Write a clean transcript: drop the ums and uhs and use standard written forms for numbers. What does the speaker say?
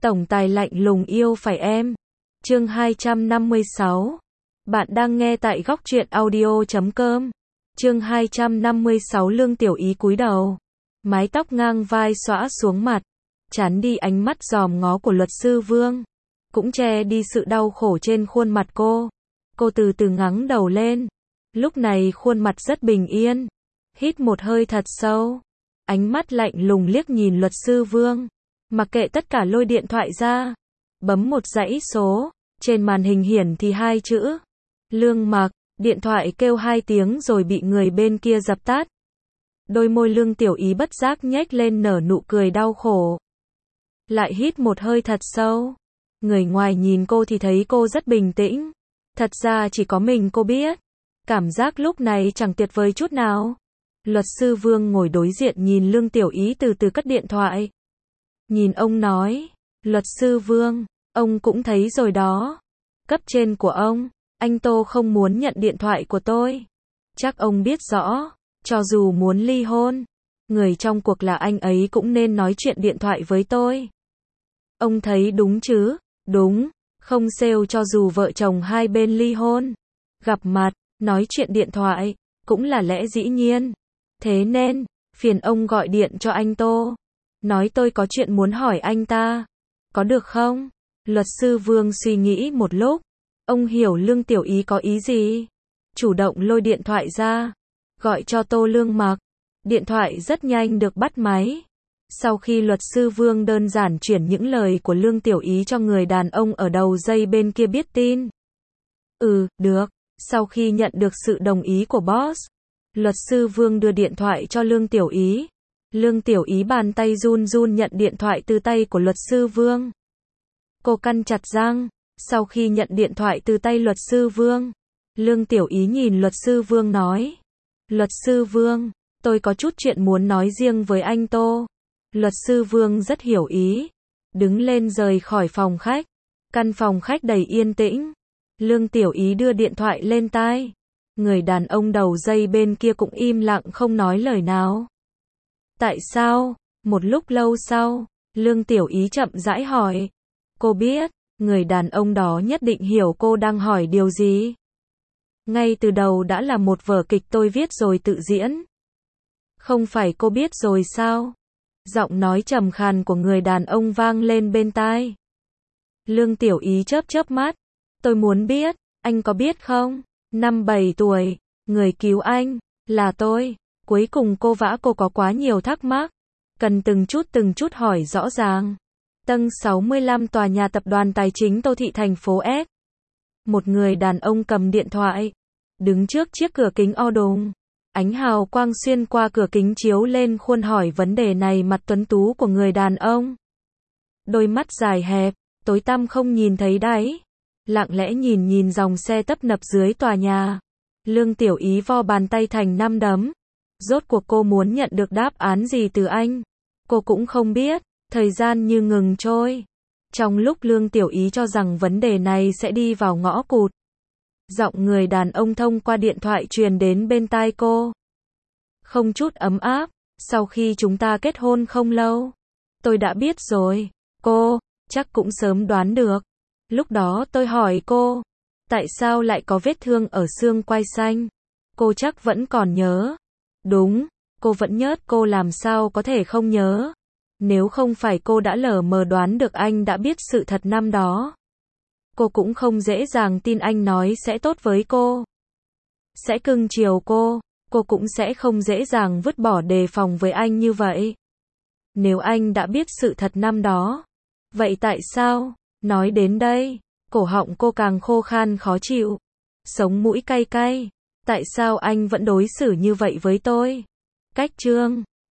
Tổng tài lạnh lùng yêu phải em. Chương 256. Bạn đang nghe tại góc truyện audio.com. Chương 256 Lương Tiểu Ý cúi đầu. Mái tóc ngang vai xõa xuống mặt. Chán đi ánh mắt dòm ngó của luật sư Vương. Cũng che đi sự đau khổ trên khuôn mặt cô. Cô từ từ ngẩng đầu lên. Lúc này khuôn mặt rất bình yên. Hít một hơi thật sâu. Ánh mắt lạnh lùng liếc nhìn luật sư Vương. Mặc kệ tất cả lôi điện thoại ra. Bấm một dãy số. Trên màn hình hiển thì hai chữ. Lương Mặc. Điện thoại kêu 2 tiếng rồi bị người bên kia dập tắt. Đôi môi Lương Tiểu Ý bất giác nhếch lên nở nụ cười đau khổ. Lại hít một hơi thật sâu. Người ngoài nhìn cô thì thấy cô rất bình tĩnh. Thật ra chỉ có mình cô biết. Cảm giác lúc này chẳng tuyệt vời chút nào. Luật sư Vương ngồi đối diện nhìn Lương Tiểu Ý từ từ cất điện thoại. Nhìn ông nói. Luật sư Vương, ông cũng thấy rồi đó. Cấp trên của ông, anh Tô không muốn nhận điện thoại của tôi. Chắc ông biết rõ, cho dù muốn ly hôn, người trong cuộc là anh ấy cũng nên nói chuyện điện thoại với tôi. Ông thấy đúng chứ? Đúng, không sale cho dù vợ chồng hai bên ly hôn. Gặp mặt, nói chuyện điện thoại, cũng là lẽ dĩ nhiên. Thế nên, phiền ông gọi điện cho anh Tô. Nói tôi có chuyện muốn hỏi anh ta. Có được không? Luật sư Vương suy nghĩ một lúc. Ông hiểu Lương Tiểu Ý có ý gì? Chủ động lôi điện thoại ra. Gọi cho Tô Lương Mặc. Điện thoại rất nhanh được bắt máy. Sau khi luật sư Vương đơn giản chuyển những lời của Lương Tiểu Ý cho người đàn ông ở đầu dây bên kia biết tin. Được. Sau khi nhận được sự đồng ý của boss, luật sư Vương đưa điện thoại cho Lương Tiểu Ý. Lương Tiểu Ý bàn tay run run nhận điện thoại từ tay của luật sư Vương. Cô căn chặt răng. Sau khi nhận điện thoại từ tay luật sư Vương, Lương Tiểu Ý nhìn luật sư Vương nói. Luật sư Vương, tôi có chút chuyện muốn nói riêng với anh Tô. Luật sư Vương rất hiểu ý. Đứng lên rời khỏi phòng khách. Căn phòng khách đầy yên tĩnh. Lương Tiểu Ý đưa điện thoại lên tai. Người đàn ông đầu dây bên kia cũng im lặng không nói lời nào. Tại sao? Một lúc lâu sau, Lương Tiểu Ý chậm rãi hỏi. Cô biết, người đàn ông đó nhất định hiểu cô đang hỏi điều gì. Ngay từ đầu đã là một vở kịch tôi viết rồi tự diễn. Không phải cô biết rồi sao? Giọng nói trầm khàn của người đàn ông vang lên bên tai. Lương Tiểu Ý chớp chớp mắt. Tôi muốn biết, anh có biết không? Năm 7 tuổi, người cứu anh, là tôi. Cuối cùng cô có quá nhiều thắc mắc. Cần từng chút hỏi rõ ràng. Tầng 65 tòa nhà tập đoàn tài chính Tô Thị thành phố S. Một người đàn ông cầm điện thoại. Đứng trước chiếc cửa kính o đùng. Ánh hào quang xuyên qua cửa kính chiếu lên khuôn hỏi vấn đề này mặt tuấn tú của người đàn ông. Đôi mắt dài hẹp, tối tăm không nhìn thấy đáy. Lặng lẽ nhìn dòng xe tấp nập dưới tòa nhà. Lương Tiểu Ý vo bàn tay thành 5 đấm. Rốt cuộc cô muốn nhận được đáp án gì từ anh? Cô cũng không biết. Thời gian như ngừng trôi. Trong lúc Lương Tiểu Ý cho rằng vấn đề này sẽ đi vào ngõ cụt, giọng người đàn ông thông qua điện thoại truyền đến bên tai cô. Không chút ấm áp. Sau khi chúng ta kết hôn không lâu, tôi đã biết rồi. Cô chắc cũng sớm đoán được. Lúc đó tôi hỏi cô, tại sao lại có vết thương ở xương quai xanh? Cô chắc vẫn còn nhớ. Đúng, cô vẫn nhớ. Cô làm sao có thể không nhớ? Nếu không phải cô đã lờ mờ đoán được anh đã biết sự thật năm đó, cô cũng không dễ dàng tin anh nói sẽ tốt với cô, sẽ cưng chiều cô cũng sẽ không dễ dàng vứt bỏ đề phòng với anh như vậy. Nếu anh đã biết sự thật năm đó, vậy tại sao? Nói đến đây, cổ họng cô càng khô khan khó chịu, sống mũi cay cay. Tại sao anh vẫn đối xử như vậy với tôi? Cách chương